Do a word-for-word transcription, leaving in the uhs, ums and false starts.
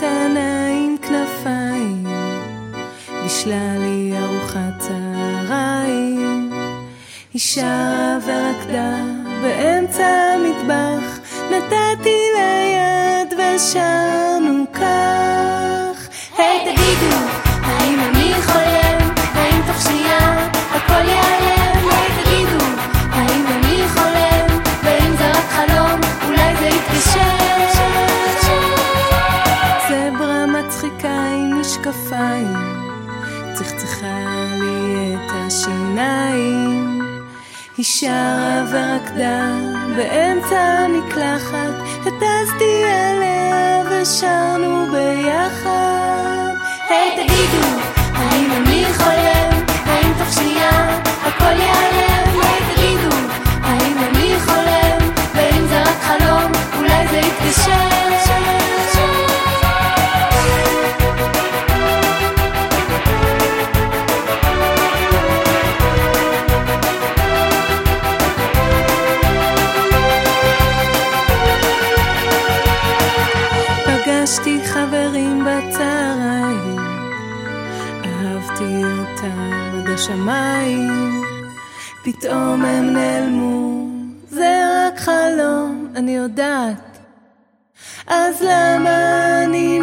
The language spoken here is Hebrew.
קטנה עם כנפיים, בישלה לי ארוחת צהריים. היא שרה ורקדה באמצע המטבח, נתתי לה יד ושרנו כך. היי תגידו, האם אני חולם? האם תוך שנייה הכל ייעלם? היי תגידו, האם אני חולם? ואם זה רק חלום, אולי זה יתגשם. זברה מצחיקה עם משקפיים, צחצחה לי את השיניים. היא שרה ורקדה באמצע המקלחת, הטסתי עליה ושרנו ביחד. היי תגידו, האם אני חולם? האם תוך שנייה הכל ייעלם? היי תגידו, האם אני חולם? ואם זה רק חלום, אולי זה יתגשם. פגשתי חברים בצהריים, אהבתי אותם עד השמיים, פתאום הם נעלמו, זה רק חלום, אני יודעת. אז למה אני